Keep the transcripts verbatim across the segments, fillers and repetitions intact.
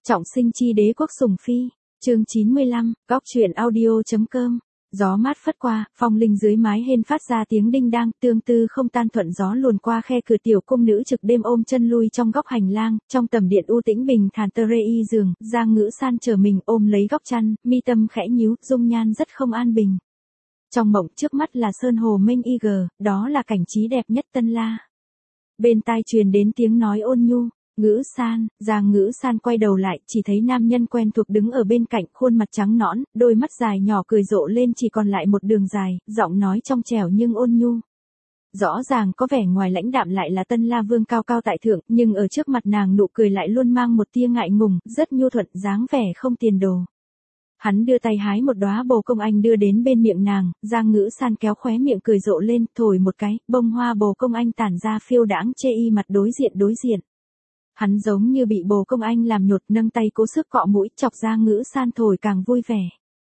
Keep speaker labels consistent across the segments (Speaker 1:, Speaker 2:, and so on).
Speaker 1: Trọng sinh chi đế quốc sủng phi, chương chín mươi lăm, góc truyện audio.com. Gió mát phất qua, phong linh dưới mái hiên phát ra tiếng đinh đang, tương tư không tan thuận gió luồn qua khe cửa tiểu cung nữ trực đêm ôm chân lui trong góc hành lang, trong tầm điện u tĩnh bình thản tơ rê y giường, Giang Ngữ San chờ mình ôm lấy góc chăn, mi tâm khẽ nhíu, dung nhan rất không an bình. Trong mộng trước mắt là sơn hồ mênh y gờ, đó là cảnh trí đẹp nhất Tân La. Bên tai truyền đến tiếng nói ôn nhu. Ngữ San, Giang Ngữ San quay đầu lại, chỉ thấy nam nhân quen thuộc đứng ở bên cạnh, khuôn mặt trắng nõn, đôi mắt dài nhỏ cười rộ lên chỉ còn lại một đường dài, giọng nói trong trẻo nhưng ôn nhu. Rõ ràng có vẻ ngoài lãnh đạm lại là Tân La Vương cao cao tại thượng, nhưng ở trước mặt nàng nụ cười lại luôn mang một tia ngại ngùng, rất nhu thuận, dáng vẻ không tiền đồ. Hắn đưa tay hái một đóa bồ công anh đưa đến bên miệng nàng, Giang Ngữ San kéo khóe miệng cười rộ lên, thổi một cái, bông hoa bồ công anh tản ra phiêu đãng chê y mặt đối diện đối diện. Hắn giống như bị bồ công anh làm nhột, nâng tay cố sức cọ mũi, chọc Giang Ngữ San thổi càng vui vẻ.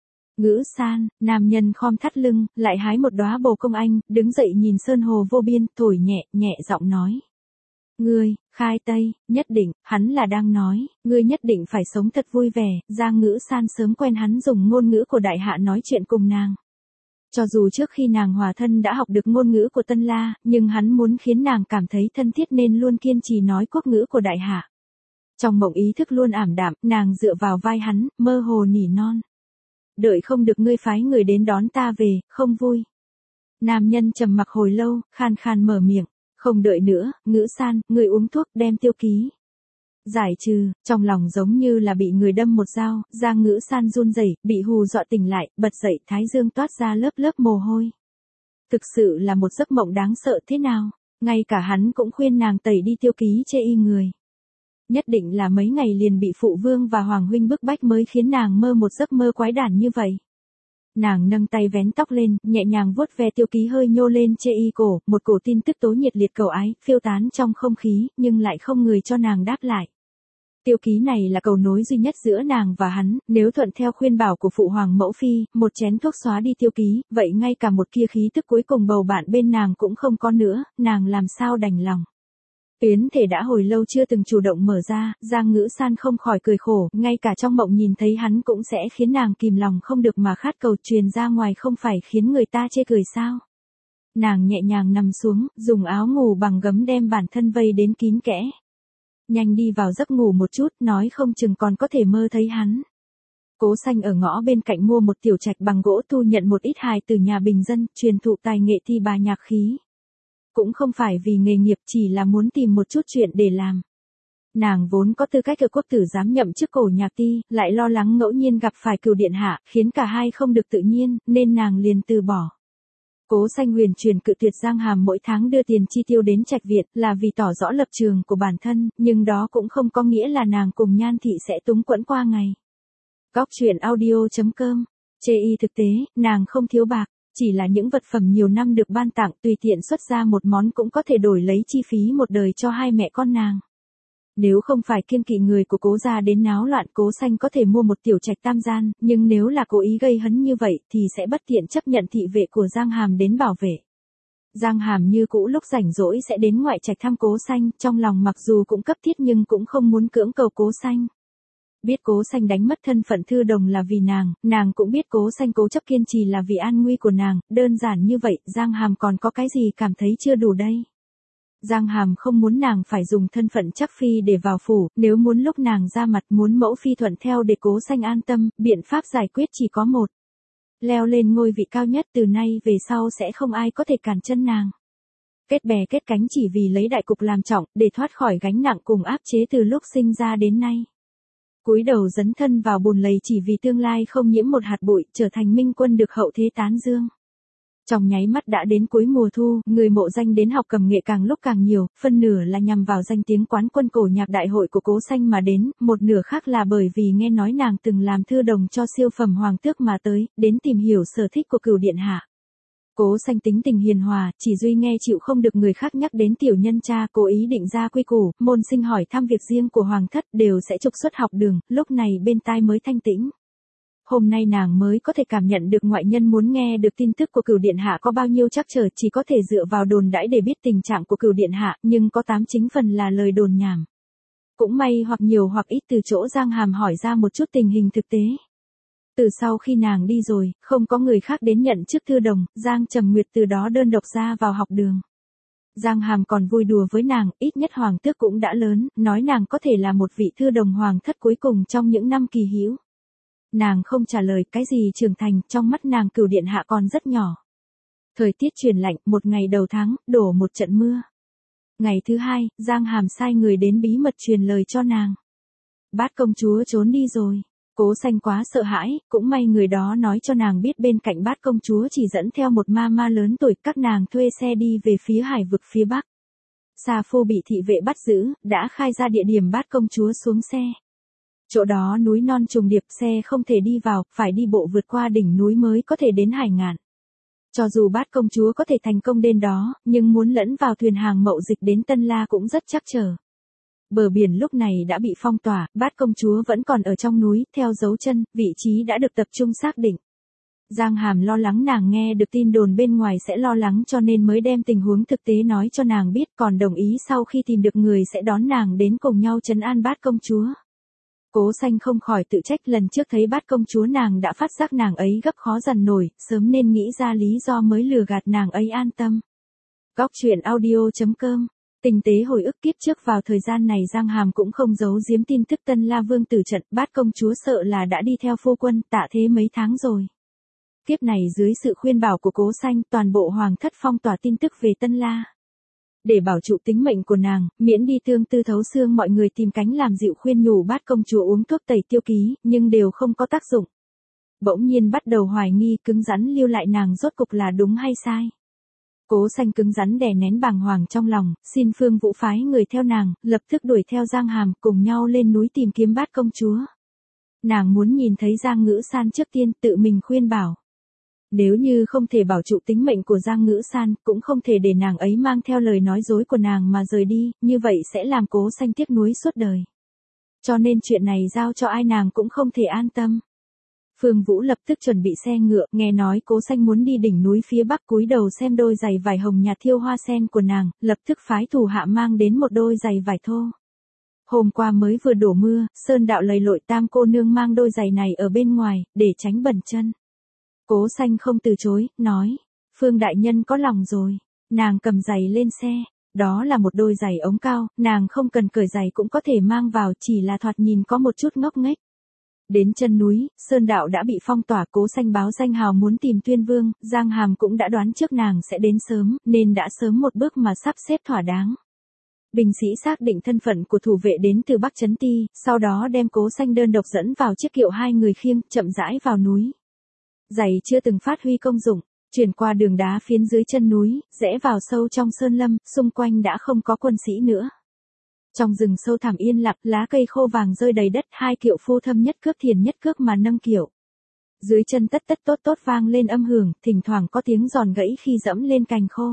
Speaker 1: Ngữ San, nam nhân khom thắt lưng, lại hái một đóa bồ công anh, đứng dậy nhìn sơn hồ vô biên, thổi nhẹ, nhẹ giọng nói. Ngươi, khai tây, nhất định, hắn là đang nói, ngươi nhất định phải sống thật vui vẻ, Giang Ngữ San sớm quen hắn dùng ngôn ngữ của đại hạ nói chuyện cùng nàng. Cho dù trước khi nàng hòa thân đã học được ngôn ngữ của Tân La, nhưng hắn muốn khiến nàng cảm thấy thân thiết nên luôn kiên trì nói quốc ngữ của đại hạ. Trong mộng ý thức luôn ảm đạm, nàng dựa vào vai hắn, mơ hồ nỉ non. Đợi không được ngươi phái người đến đón ta về, không vui. Nam nhân trầm mặc hồi lâu, khan khan mở miệng, không đợi nữa, Ngữ San, ngươi uống thuốc, đem tiêu ký. Giải trừ, trong lòng giống như là bị người đâm một dao, Giang Ngữ San run rẩy, bị hù dọa tỉnh lại, bật dậy, thái dương toát ra lớp lớp mồ hôi. Thực sự là một giấc mộng đáng sợ thế nào, ngay cả hắn cũng khuyên nàng tẩy đi tiêu ký chê y người. Nhất định là mấy ngày liền bị phụ vương và hoàng huynh bức bách mới khiến nàng mơ một giấc mơ quái đản như vậy. Nàng nâng tay vén tóc lên, nhẹ nhàng vuốt ve tiêu ký hơi nhô lên chê y cổ, một cổ tin tức tố nhiệt liệt cầu ái, phiêu tán trong không khí, nhưng lại không người cho nàng đáp lại. Tiêu ký này là cầu nối duy nhất giữa nàng và hắn, nếu thuận theo khuyên bảo của phụ hoàng mẫu phi, một chén thuốc xóa đi tiêu ký, vậy ngay cả một kia khí tức cuối cùng bầu bạn bên nàng cũng không có nữa, nàng làm sao đành lòng. Tuyến thể đã hồi lâu chưa từng chủ động mở ra, Giang Ngữ San không khỏi cười khổ, ngay cả trong mộng nhìn thấy hắn cũng sẽ khiến nàng kìm lòng không được mà khát cầu truyền ra ngoài không phải khiến người ta chê cười sao. Nàng nhẹ nhàng nằm xuống, dùng áo ngủ bằng gấm đem bản thân vây đến kín kẽ. Nhanh đi vào giấc ngủ một chút, nói không chừng còn có thể mơ thấy hắn. Cố Xanh ở ngõ bên cạnh mua một tiểu trạch bằng gỗ thu nhận một ít hài từ nhà bình dân, truyền thụ tài nghệ thi bà nhạc khí. Cũng không phải vì nghề nghiệp, chỉ là muốn tìm một chút chuyện để làm. Nàng vốn có tư cách ở quốc tử giám nhậm chức cổ nhạc ti, lại lo lắng ngẫu nhiên gặp phải cửu điện hạ, khiến cả hai không được tự nhiên, nên nàng liền từ bỏ. Cố Xanh huyền truyền cự tuyệt Giang Hàm mỗi tháng đưa tiền chi tiêu đến trạch viện là vì tỏ rõ lập trường của bản thân, nhưng đó cũng không có nghĩa là nàng cùng Nhan Thị sẽ túng quẫn qua ngày. Góc truyện audio.com, chê y thực tế, nàng không thiếu bạc, chỉ là những vật phẩm nhiều năm được ban tặng tùy tiện xuất ra một món cũng có thể đổi lấy chi phí một đời cho hai mẹ con nàng. Nếu không phải kiêng kỵ người của Cố gia đến náo loạn, Cố Xanh có thể mua một tiểu trạch tam gian, nhưng nếu là cố ý gây hấn như vậy thì sẽ bất tiện chấp nhận thị vệ của Giang Hàm đến bảo vệ. Giang Hàm như cũ lúc rảnh rỗi sẽ đến ngoại trạch thăm Cố Xanh, trong lòng mặc dù cũng cấp thiết nhưng cũng không muốn cưỡng cầu Cố Xanh. Biết Cố Xanh đánh mất thân phận thư đồng là vì nàng, nàng cũng biết Cố Xanh cố chấp kiên trì là vì an nguy của nàng, đơn giản như vậy, Giang Hàm còn có cái gì cảm thấy chưa đủ đây. Giang Hàm không muốn nàng phải dùng thân phận chắc phi để vào phủ, nếu muốn lúc nàng ra mặt muốn mẫu phi thuận theo để Cố Xanh an tâm, biện pháp giải quyết chỉ có một. Leo lên ngôi vị cao nhất, từ nay về sau sẽ không ai có thể cản chân nàng. Kết bè kết cánh chỉ vì lấy đại cục làm trọng, để thoát khỏi gánh nặng cùng áp chế từ lúc sinh ra đến nay. Cúi đầu dấn thân vào bùn lầy chỉ vì tương lai không nhiễm một hạt bụi, trở thành minh quân được hậu thế tán dương. Trong nháy mắt đã đến cuối mùa thu, người mộ danh đến học cầm nghệ càng lúc càng nhiều, phân nửa là nhằm vào danh tiếng quán quân cổ nhạc đại hội của Cố Xanh mà đến, một nửa khác là bởi vì nghe nói nàng từng làm thư đồng cho siêu phẩm hoàng tước mà tới, đến tìm hiểu sở thích của cửu điện hạ. Cố Xanh tính tình hiền hòa, chỉ duy nghe chịu không được người khác nhắc đến tiểu nhân cha, cố ý định ra quy củ, môn sinh hỏi thăm việc riêng của hoàng thất đều sẽ trục xuất học đường, lúc này bên tai mới thanh tĩnh. Hôm nay nàng mới có thể cảm nhận được ngoại nhân muốn nghe được tin tức của cửu điện hạ có bao nhiêu trắc trở, chỉ có thể dựa vào đồn đãi để biết tình trạng của cửu điện hạ, nhưng có tám chính phần là lời đồn nhảm. Cũng may hoặc nhiều hoặc ít từ chỗ Giang Hàm hỏi ra một chút tình hình thực tế. Từ sau khi nàng đi rồi, không có người khác đến nhận chức thư đồng, Giang Trầm Nguyệt từ đó đơn độc ra vào học đường. Giang Hàm còn vui đùa với nàng, ít nhất hoàng tước cũng đã lớn, nói nàng có thể là một vị thư đồng hoàng thất cuối cùng trong những năm kỳ hữu. Nàng không trả lời cái gì trưởng thành, trong mắt nàng Cửu điện hạ còn rất nhỏ. Thời tiết chuyển lạnh, một ngày đầu tháng, đổ một trận mưa. Ngày thứ hai, Giang Hàm sai người đến bí mật truyền lời cho nàng. Bát công chúa trốn đi rồi. Cố Xanh quá sợ hãi, cũng may người đó nói cho nàng biết bên cạnh Bát công chúa chỉ dẫn theo một ma ma lớn tuổi, các nàng thuê xe đi về phía hải vực phía bắc. Sa Phu bị thị vệ bắt giữ, đã khai ra địa điểm Bát công chúa xuống xe. Chỗ đó núi non trùng điệp, xe không thể đi vào, phải đi bộ vượt qua đỉnh núi mới có thể đến Hải Ngạn. Cho dù Bát công chúa có thể thành công đến đó, nhưng muốn lẫn vào thuyền hàng mậu dịch đến Tân La cũng rất trắc trở. Bờ biển lúc này đã bị phong tỏa, Bát công chúa vẫn còn ở trong núi, theo dấu chân, vị trí đã được tập trung xác định. Giang Hàm lo lắng nàng nghe được tin đồn bên ngoài sẽ lo lắng cho nên mới đem tình huống thực tế nói cho nàng biết, còn đồng ý sau khi tìm được người sẽ đón nàng đến cùng nhau trấn an Bát công chúa. Cố Xanh không khỏi tự trách, lần trước thấy Bát công chúa nàng đã phát giác nàng ấy gấp khó dằn nổi, sớm nên nghĩ ra lý do mới lừa gạt nàng ấy an tâm. Góc truyện audio chấm com. Tình tế hồi ức kiếp trước vào thời gian này Giang Hàm cũng không giấu giếm tin tức Tân La Vương tử trận, Bát công chúa sợ là đã đi theo phu quân tạ thế mấy tháng rồi. Kiếp này dưới sự khuyên bảo của Cố Xanh, toàn bộ hoàng thất phong tỏa tin tức về Tân La. Để bảo trụ tính mệnh của nàng, miễn đi thương tư thấu xương, mọi người tìm cánh làm dịu khuyên nhủ Bát công chúa uống thuốc tẩy tiêu ký, nhưng đều không có tác dụng. Bỗng nhiên bắt đầu hoài nghi, cứng rắn lưu lại nàng rốt cục là đúng hay sai. Cố Xanh cứng rắn đè nén bàng hoàng trong lòng, xin Phương Vũ phái người theo nàng, lập tức đuổi theo Giang Hàm cùng nhau lên núi tìm kiếm Bát công chúa. Nàng muốn nhìn thấy Giang Ngữ San trước tiên, tự mình khuyên bảo. Nếu như không thể bảo trụ tính mệnh của Giang Ngữ San, cũng không thể để nàng ấy mang theo lời nói dối của nàng mà rời đi, như vậy sẽ làm Cố Xanh tiếc nuối suốt đời. Cho nên chuyện này giao cho ai nàng cũng không thể an tâm. Phương Vũ lập tức chuẩn bị xe ngựa, nghe nói Cố Xanh muốn đi đỉnh núi phía bắc, cúi đầu xem đôi giày vải hồng nhạt thiêu hoa sen của nàng, lập tức phái thủ hạ mang đến một đôi giày vải thô. Hôm qua mới vừa đổ mưa, Sơn Đạo lầy lội Tam cô nương mang đôi giày này ở bên ngoài, để tránh bẩn chân. Cố Xanh không từ chối, nói, Phương đại nhân có lòng rồi. Nàng cầm giày lên xe, đó là một đôi giày ống cao, nàng không cần cởi giày cũng có thể mang vào, chỉ là thoạt nhìn có một chút ngốc nghếch. Đến chân núi, Sơn Đạo đã bị phong tỏa, Cố Xanh báo danh hào muốn tìm Tuyên Vương, Giang Hàm cũng đã đoán trước nàng sẽ đến sớm, nên đã sớm một bước mà sắp xếp thỏa đáng. Binh sĩ xác định thân phận của thủ vệ đến từ Bắc Trấn Ti, sau đó đem Cố Xanh đơn độc dẫn vào chiếc kiệu hai người khiêng, chậm rãi vào núi. Giày chưa từng phát huy công dụng, chuyển qua đường đá phiến dưới chân núi, rẽ vào sâu trong sơn lâm, xung quanh đã không có quân sĩ nữa. Trong rừng sâu thẳm yên lặng, lá cây khô vàng rơi đầy đất, hai kiệu phu thâm nhất cước thiền nhất cước mà nâng kiệu. Dưới chân tất tất tốt tốt vang lên âm hưởng, thỉnh thoảng có tiếng giòn gãy khi dẫm lên cành khô.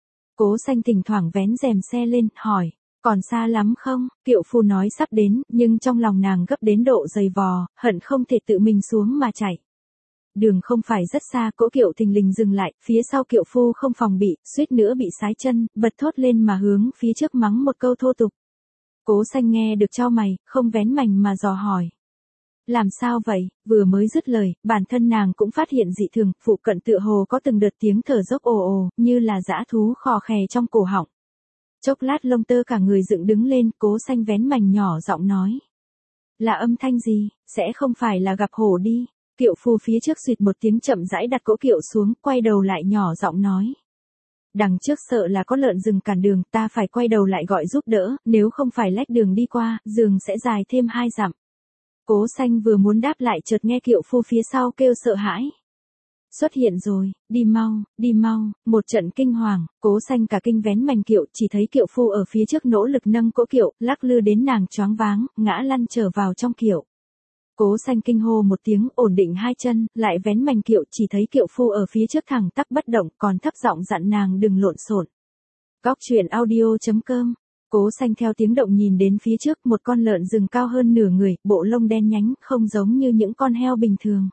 Speaker 1: Cố Xanh thỉnh thoảng vén rèm xe lên, hỏi, còn xa lắm không? Kiệu phu nói sắp đến, nhưng trong lòng nàng gấp đến độ dày vò, hận không thể tự mình xuống mà chạy. Đường không phải rất xa, cỗ kiệu thình lình dừng lại, phía sau kiệu phu không phòng bị, suýt nữa bị sái chân, bật thốt lên mà hướng phía trước mắng một câu thô tục. Cố Xanh nghe được chau mày, không vén mành mà dò hỏi. Làm sao vậy? Vừa mới dứt lời, bản thân nàng cũng phát hiện dị thường, phụ cận tựa hồ có từng đợt tiếng thở dốc ồ ồ, như là dã thú khò khè trong cổ họng. Chốc lát lông tơ cả người dựng đứng lên, Cố Xanh vén mành nhỏ giọng nói. Là âm thanh gì? Sẽ không phải là gặp hổ đi. Kiệu phu phía trước xịt một tiếng chậm rãi đặt cỗ kiệu xuống, quay đầu lại nhỏ giọng nói. Đằng trước sợ là có lợn rừng cản đường, ta phải quay đầu lại gọi giúp đỡ, nếu không phải lách đường đi qua, giường sẽ dài thêm hai dặm. Cố Xanh vừa muốn đáp lại chợt nghe kiệu phu phía sau kêu sợ hãi. Xuất hiện rồi, đi mau, đi mau, một trận kinh hoàng, Cố Xanh cả kinh vén mành kiệu, chỉ thấy kiệu phu ở phía trước nỗ lực nâng cỗ kiệu, lắc lư đến nàng choáng váng, ngã lăn trở vào trong kiệu. Cố Xanh kinh hô một tiếng, ổn định hai chân, lại vén mành kiệu, chỉ thấy kiệu phu ở phía trước thẳng tắp bất động, còn thấp giọng dặn nàng đừng lộn xộn. Góc truyện audio chấm com. Cố Xanh theo tiếng động nhìn đến phía trước, một con lợn rừng cao hơn nửa người, bộ lông đen nhánh, không giống như những con heo bình thường.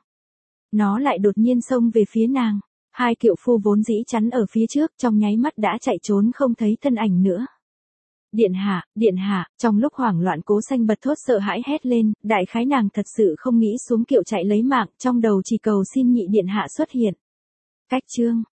Speaker 1: Nó lại đột nhiên xông về phía nàng. Hai kiệu phu vốn dĩ chắn ở phía trước, trong nháy mắt đã chạy trốn không thấy thân ảnh nữa. Điện hạ, điện hạ, trong lúc hoảng loạn Cố Xanh bật thốt sợ hãi hét lên, đại khái nàng thật sự không nghĩ xuống kiệu chạy lấy mạng, trong đầu chỉ cầu xin nhị điện hạ xuất hiện. Cách chương